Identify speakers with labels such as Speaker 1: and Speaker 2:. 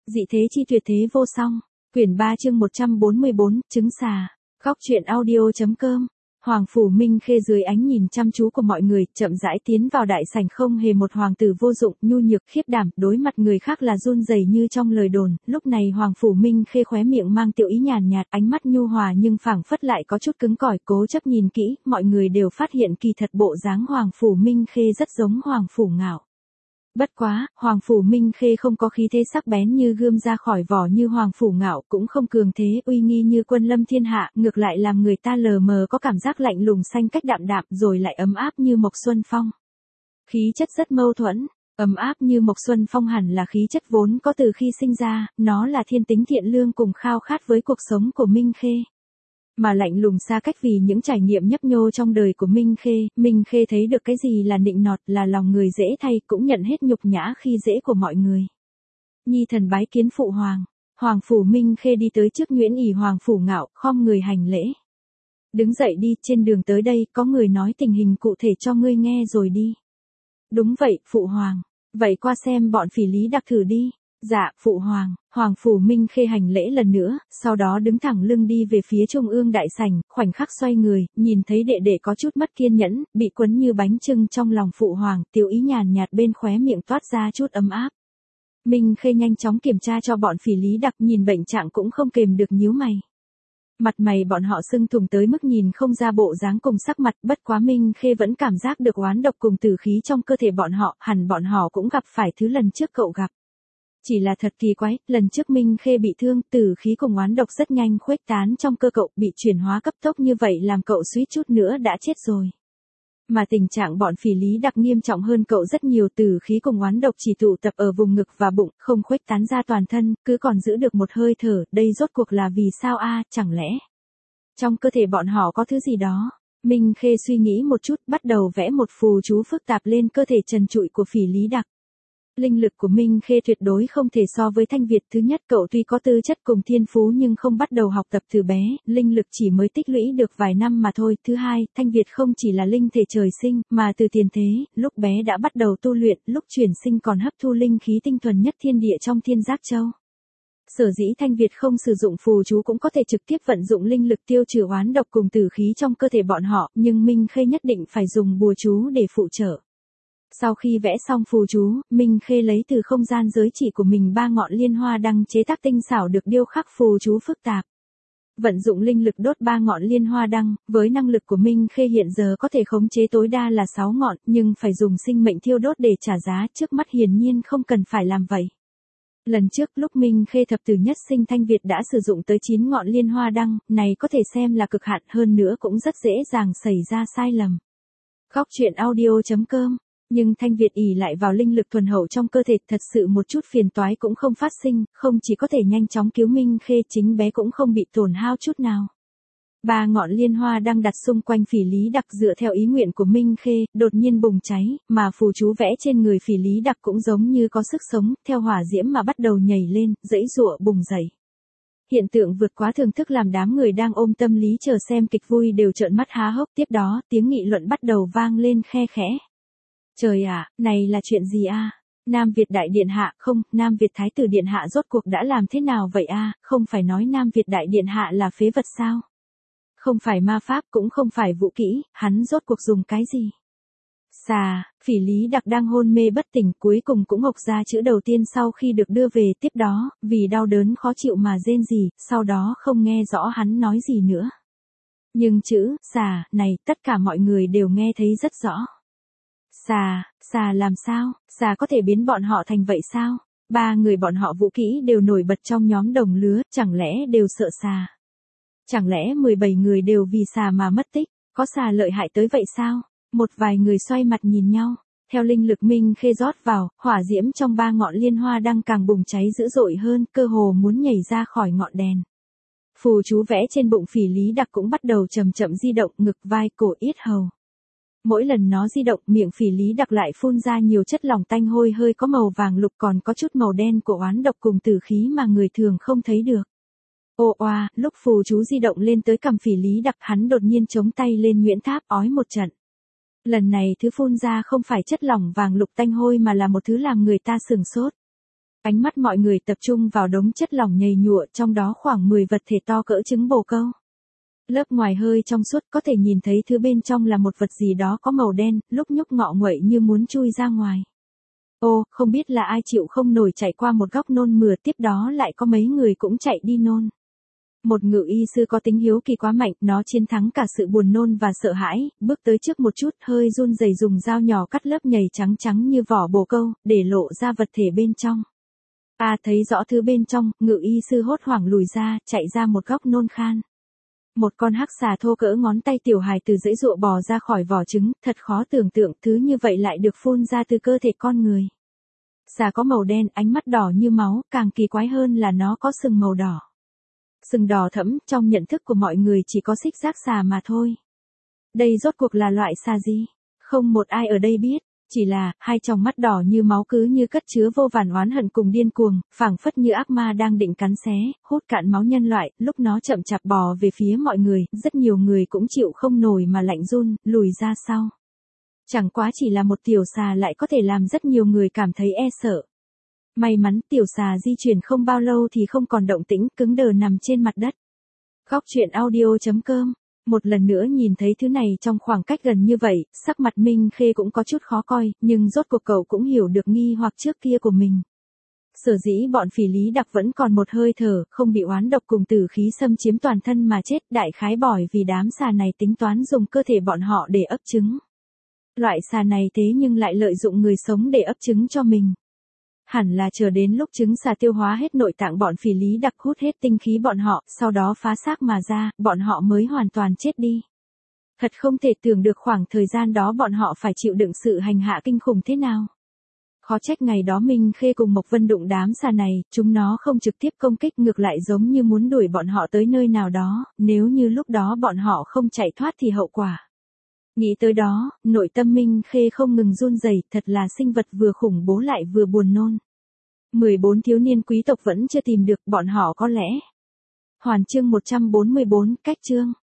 Speaker 1: Dị thế chi tuyệt thế vô song. Quyển 3 chương 144, trứng xà. Góc truyện audio.com. Hoàng phủ Minh Khê dưới ánh nhìn chăm chú của mọi người, chậm rãi tiến vào đại sảnh, không hề một hoàng tử vô dụng, nhu nhược, khiếp đảm, đối mặt người khác là run rẩy như trong lời đồn. Lúc này Hoàng phủ Minh Khê khóe miệng mang tiểu ý nhàn nhạt, ánh mắt nhu hòa nhưng phảng phất lại có chút cứng cỏi, cố chấp nhìn kỹ, mọi người đều phát hiện kỳ thật bộ dáng Hoàng phủ Minh Khê rất giống Hoàng phủ Ngạo. Bất quá, Hoàng phủ Minh Khê không có khí thế sắc bén như gươm ra khỏi vỏ như Hoàng phủ Ngạo, cũng không cường thế uy nghi như quân lâm thiên hạ, ngược lại làm người ta lờ mờ có cảm giác lạnh lùng xanh cách đạm đạm, rồi lại ấm áp như Mộc Xuân Phong. Khí chất rất mâu thuẫn, ấm áp như Mộc Xuân Phong hẳn là khí chất vốn có từ khi sinh ra, nó là thiên tính thiện lương cùng khao khát với cuộc sống của Minh Khê. Mà lạnh lùng xa cách vì những trải nghiệm nhấp nhô trong đời của Minh Khê thấy được cái gì là nịnh nọt, là lòng người dễ thay, cũng nhận hết nhục nhã khi dễ của mọi người. Nhi thần bái kiến phụ hoàng. Hoàng phủ Minh Khê đi tới trước nhuyễn ỷ Hoàng phủ Ngạo, khom người hành lễ. Đứng dậy đi, trên đường tới đây, có người nói tình hình cụ thể cho ngươi nghe rồi đi. Đúng vậy, phụ hoàng. Vậy qua xem bọn Phỉ Lý Đặc thử đi. Dạ, phụ hoàng. Hoàng phủ Minh Khê hành lễ lần nữa, sau đó đứng thẳng lưng đi về phía trung ương đại sảnh, khoảnh khắc xoay người, nhìn thấy đệ đệ có chút mất kiên nhẫn, bị quấn như bánh chưng trong lòng phụ hoàng, tiểu ý nhàn nhạt bên khóe miệng toát ra chút ấm áp. Minh Khê nhanh chóng kiểm tra cho bọn Phỉ Lý Đặc, nhìn bệnh trạng cũng không kềm được nhíu mày. Mặt mày bọn họ sưng thùng tới mức nhìn không ra bộ dáng cùng sắc mặt, bất quá Minh Khê vẫn cảm giác được oán độc cùng tử khí trong cơ thể bọn họ, hẳn bọn họ cũng gặp phải thứ lần trước cậu gặp. Chỉ là thật kỳ quái, lần trước Minh Khê bị thương, tử khí cùng oán độc rất nhanh khuếch tán trong cơ cậu, bị chuyển hóa cấp tốc như vậy làm cậu suýt chút nữa đã chết rồi. Mà tình trạng bọn Phỉ Lý Đặc nghiêm trọng hơn cậu rất nhiều, tử khí cùng oán độc chỉ tụ tập ở vùng ngực và bụng, không khuếch tán ra toàn thân, cứ còn giữ được một hơi thở, đây rốt cuộc là vì sao a? Chẳng lẽ trong cơ thể bọn họ có thứ gì đó? Minh Khê suy nghĩ một chút, bắt đầu vẽ một phù chú phức tạp lên cơ thể trần trụi của Phỉ Lý Đặc. Linh lực của Minh Khê tuyệt đối không thể so với Thanh Việt. Thứ nhất, cậu tuy có tư chất cùng thiên phú nhưng không bắt đầu học tập từ bé, linh lực chỉ mới tích lũy được vài năm mà thôi. Thứ hai, Thanh Việt không chỉ là linh thể trời sinh, mà từ tiền thế, lúc bé đã bắt đầu tu luyện, lúc chuyển sinh còn hấp thu linh khí tinh thuần nhất thiên địa trong Thiên Giác Châu. Sở dĩ Thanh Việt không sử dụng phù chú cũng có thể trực tiếp vận dụng linh lực tiêu trừ oán độc cùng tử khí trong cơ thể bọn họ, nhưng Minh Khê nhất định phải dùng bùa chú để phụ trợ. Sau khi vẽ xong phù chú, Minh Khê lấy từ không gian giới chỉ của mình 3 ngọn liên hoa đăng chế tác tinh xảo được điêu khắc phù chú phức tạp. Vận dụng linh lực đốt 3 ngọn liên hoa đăng, với năng lực của Minh Khê hiện giờ có thể khống chế tối đa là 6 ngọn, nhưng phải dùng sinh mệnh thiêu đốt để trả giá, trước mắt hiển nhiên không cần phải làm vậy. Lần trước lúc Minh Khê thập tử nhất sinh Thanh Việt đã sử dụng tới 9 ngọn liên hoa đăng, này có thể xem là cực hạn, hơn nữa cũng rất dễ dàng xảy ra sai lầm. Góc truyện audio.com. Nhưng Thanh Việt ỷ lại vào linh lực thuần hậu trong cơ thể, thật sự một chút phiền toái cũng không phát sinh, không chỉ có thể nhanh chóng cứu Minh Khê, chính bé cũng không bị tổn hao chút nào. 3 ngọn liên hoa đang đặt xung quanh Phỉ Lý Đặc dựa theo ý nguyện của Minh Khê, đột nhiên bùng cháy, mà phù chú vẽ trên người Phỉ Lý Đặc cũng giống như có sức sống, theo hỏa diễm mà bắt đầu nhảy lên, giãy giụa bùng dậy. Hiện tượng vượt quá thưởng thức làm đám người đang ôm tâm lý chờ xem kịch vui đều trợn mắt há hốc, tiếp đó, tiếng nghị luận bắt đầu vang lên khe khẽ. Trời ạ, này là chuyện gì a? Nam Việt Đại Điện Hạ, không, Nam Việt Thái tử Điện Hạ rốt cuộc đã làm thế nào vậy a? Không phải nói Nam Việt Đại Điện Hạ là phế vật sao? Không phải ma pháp cũng không phải vũ kỹ, hắn rốt cuộc dùng cái gì? Xà, Phỉ Lý Đặc đang hôn mê bất tỉnh, cuối cùng cũng ngộc ra chữ đầu tiên sau khi được đưa về, tiếp đó, vì đau đớn khó chịu mà rên rỉ, sau đó không nghe rõ hắn nói gì nữa. Nhưng chữ, xà, này, tất cả mọi người đều nghe thấy rất rõ. Xà làm sao? Xà có thể biến bọn họ thành vậy sao? 3 người bọn họ vũ kỹ đều nổi bật trong nhóm đồng lứa, chẳng lẽ đều sợ xà? Chẳng lẽ 17 người đều vì xà mà mất tích? Có xà lợi hại tới vậy sao? Một vài người xoay mặt nhìn nhau. Theo linh lực Minh Khê rót vào, hỏa diễm trong 3 ngọn liên hoa đang càng bùng cháy dữ dội hơn, cơ hồ muốn nhảy ra khỏi ngọn đèn. Phù chú vẽ trên bụng Phỉ Lý Đặc cũng bắt đầu chậm chậm di động, ngực, vai, cổ, yết hầu. Mỗi lần nó di động, miệng Phỉ Lý Đặc lại phun ra nhiều chất lỏng tanh hôi hơi có màu vàng lục, còn có chút màu đen của oán độc cùng tử khí mà người thường không thấy được. Ô oa, lúc phù chú di động lên tới cằm Phỉ Lý Đặc, hắn đột nhiên chống tay lên Nguyễn Tháp ói một trận. Lần này thứ phun ra không phải chất lỏng vàng lục tanh hôi mà là một thứ làm người ta sửng sốt. Ánh mắt mọi người tập trung vào đống chất lỏng nhầy nhụa, trong đó khoảng 10 vật thể to cỡ trứng bồ câu. Lớp ngoài hơi trong suốt, có thể nhìn thấy thứ bên trong là một vật gì đó có màu đen, lúc nhúc ngọ nguậy như muốn chui ra ngoài. Ô, không biết là ai chịu không nổi chạy qua một góc nôn mửa, tiếp đó lại có mấy người cũng chạy đi nôn. Một ngự y sư có tính hiếu kỳ quá mạnh, nó chiến thắng cả sự buồn nôn và sợ hãi, bước tới trước một chút, hơi run rẩy dùng dao nhỏ cắt lớp nhầy trắng trắng như vỏ bồ câu, để lộ ra vật thể bên trong. Thấy rõ thứ bên trong, ngự y sư hốt hoảng lùi ra, chạy ra một góc nôn khan. Một con hắc xà thô cỡ ngón tay tiểu hài từ giãy giụa bò ra khỏi vỏ trứng, thật khó tưởng tượng thứ như vậy lại được phun ra từ cơ thể con người. Xà có màu đen, ánh mắt đỏ như máu, càng kỳ quái hơn là nó có sừng màu đỏ. Sừng đỏ thẫm, trong nhận thức của mọi người chỉ có xích xác xà mà thôi. Đây rốt cuộc là loại xà gì? Không một ai ở đây biết, chỉ là, hai tròng mắt đỏ như máu cứ như cất chứa vô vàn oán hận cùng điên cuồng, phảng phất như ác ma đang định cắn xé, hút cạn máu nhân loại, lúc nó chậm chạp bò về phía mọi người, rất nhiều người cũng chịu không nổi mà lạnh run, lùi ra sau. Chẳng quá chỉ là một tiểu xà lại có thể làm rất nhiều người cảm thấy e sợ. May mắn tiểu xà di chuyển không bao lâu thì không còn động tĩnh, cứng đờ nằm trên mặt đất. Góc truyện audio.com. Một lần nữa nhìn thấy thứ này trong khoảng cách gần như vậy, sắc mặt Minh Khê cũng có chút khó coi, nhưng rốt cuộc cậu cũng hiểu được nghi hoặc trước kia của mình. Sở dĩ bọn Phỉ Lý Đặc vẫn còn một hơi thở, không bị oán độc cùng tử khí xâm chiếm toàn thân mà chết, đại khái bởi vì đám xà này tính toán dùng cơ thể bọn họ để ấp trứng. Loại xà này thế nhưng lại lợi dụng người sống để ấp trứng cho mình. Hẳn là chờ đến lúc trứng xà tiêu hóa hết nội tạng bọn Phỉ Lý Đặc, hút hết tinh khí bọn họ, sau đó phá xác mà ra, bọn họ mới hoàn toàn chết đi. Thật không thể tưởng được khoảng thời gian đó bọn họ phải chịu đựng sự hành hạ kinh khủng thế nào. Khó trách ngày đó Minh Khê cùng Mộc Vân đụng đám xà này, chúng nó không trực tiếp công kích, ngược lại giống như muốn đuổi bọn họ tới nơi nào đó, nếu như lúc đó bọn họ không chạy thoát thì hậu quả. Nghĩ tới đó, nội tâm Minh Khê không ngừng run rẩy, thật là sinh vật vừa khủng bố lại vừa buồn nôn. 14 thiếu niên quý tộc vẫn chưa tìm được, bọn họ có lẽ. Hoàn chương 144, cách chương.